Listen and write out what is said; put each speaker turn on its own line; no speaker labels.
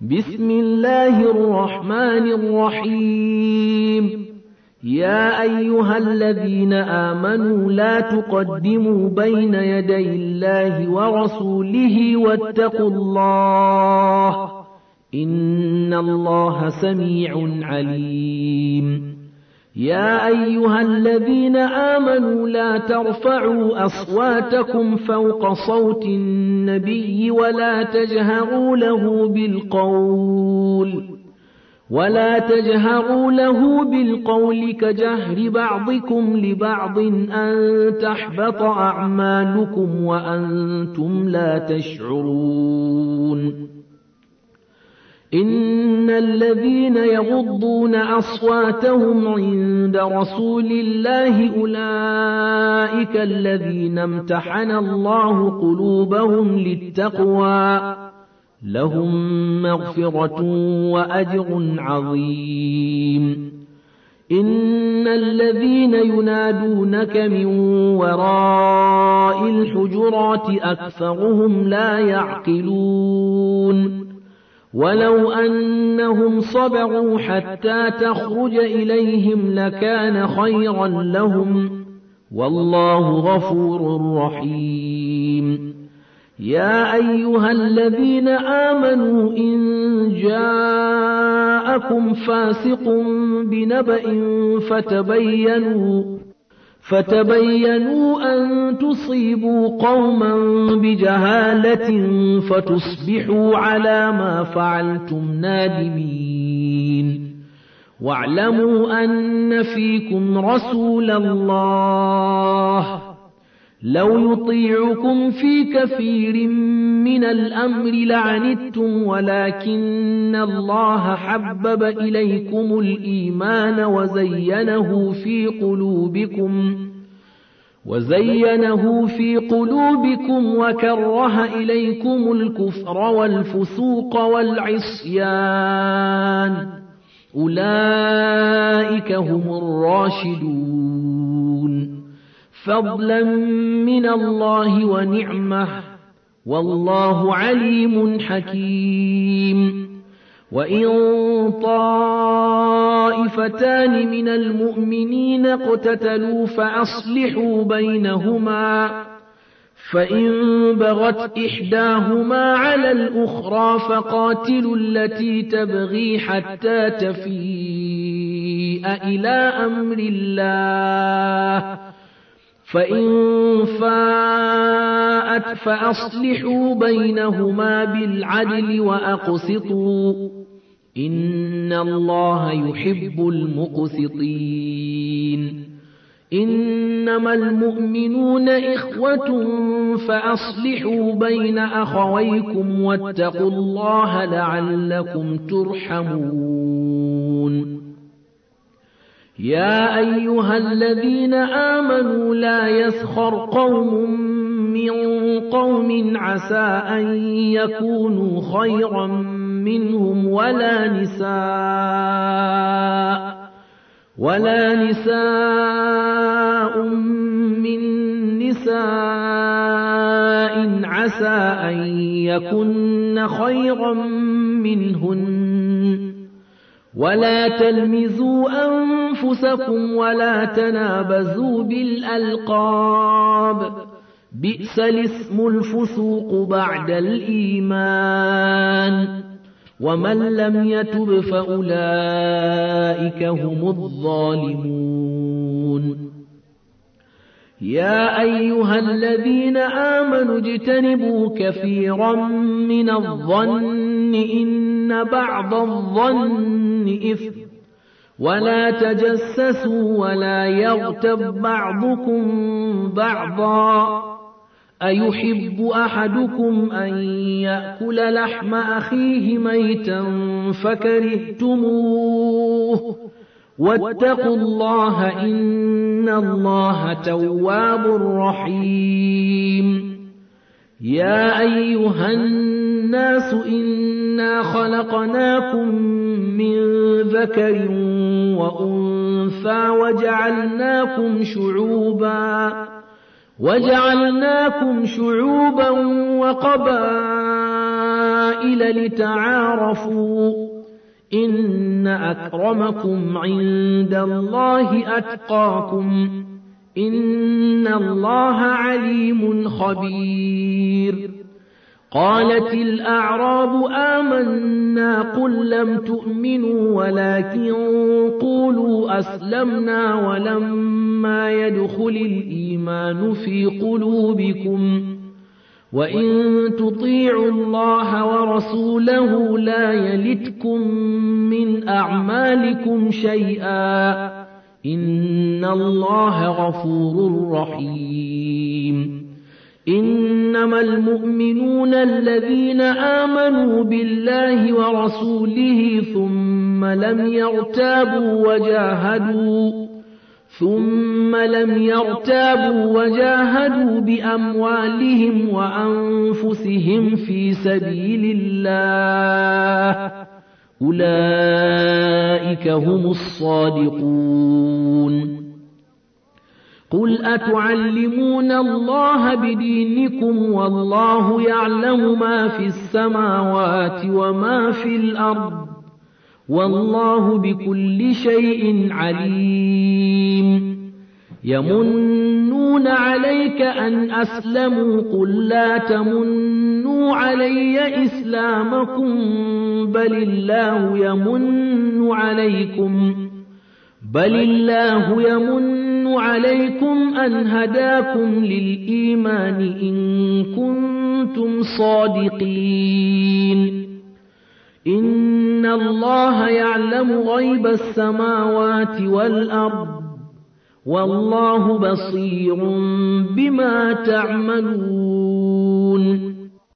بسم الله الرحمن الرحيم. يا أيها الذين آمنوا لا تقدموا بين يدي الله ورسوله واتقوا الله إن الله سميع عليم. يا أيها الذين آمنوا لا ترفعوا أصواتكم فوق صوت النبي ولا تجهروا له بالقول كجهر بعضكم لبعض أن تحبط أعمالكم وأنتم لا تشعرون. إن الذين يغضون أصواتهم عند رسول الله أولئك الذين امتحن الله قلوبهم للتقوى لهم مغفرة وأجر عظيم. إن الذين ينادونك من وراء الحجرات أكثرهم لا يعقلون. ولو أنهم صبروا حتى تخرج إليهم لكان خيرا لهم والله غفور رحيم. يا أيها الذين آمنوا إن جاءكم فاسق بنبأ فتبينوا أن تصيبوا قوما بجهالة فتصبحوا على ما فعلتم نادمين. واعلموا أن فيكم رسول الله لو يطيعكم في كثير من الأمر لعنتم ولكن الله حبب إليكم الإيمان وزينه في قلوبكم وكره إليكم الكفر والفسوق والعصيان أولئك هم الراشدون فضلا من الله ونعمه والله عليم حكيم. وإن طائفتان من المؤمنين اقتتلوا فأصلحوا بينهما فإن بغت إحداهما على الأخرى فقاتلوا التي تبغي حتى تفيء إلى أمر الله فإن فاءت فأصلحوا بينهما بالعدل وأقسطوا إن الله يحب المقسطين. إنما المؤمنون إخوة فأصلحوا بين أخويكم واتقوا الله لعلكم ترحمون. يا أيها الذين آمنوا لا يسخر قوم من قوم عسى أن يكونوا خيرا منهم ولا نساء من نساء عسى أن يكن خيرا منهن. ولا تلمزوا أنفسكم ولا تنابزوا بالألقاب بئس الاسم الفسوق بعد الإيمان ومن لم يتب فأولئك هم الظالمون. يا أيها الذين آمنوا اجتنبوا كثيرا من الظن إن بعض الظن إثم ولا تجسسوا ولا يغتب بعضكم بعضا أيحب أحدكم أن يأكل لحم أخيه ميتا فكرهتموه واتقوا الله إن الله تواب رحيم. يا أيها الناس إنا خلقناكم من ذكر وأنثى وجعلناكم شعوبا وقبائل قبائل لتعارفوا إن أكرمكم عند الله أتقاكم إن الله عليم خبير قالت الأعراب آمنا قل لم تؤمنوا ولكن قولوا أسلمنا ولما يدخل الإيمان في قلوبكم وإن تطيعوا الله ورسوله لا يلتكم من أعمالكم شيئا إن الله غفور رحيم إنما المؤمنون الذين آمنوا بالله ورسوله ثم لم يرتابوا وجاهدوا بأموالهم وأنفسهم في سبيل الله أولئك هم الصادقون قل أتعلمون الله بدينكم والله يعلم ما في السماوات وما في الأرض والله بكل شيء عليم يمنون عليك أن أسلموا قل لا تمنوا علي إسلامكم بل الله يمن عليكم أن هداكم للإيمان إن كنتم صادقين إن الله يعلم غيب السماوات والأرض والله بصير بما تعملون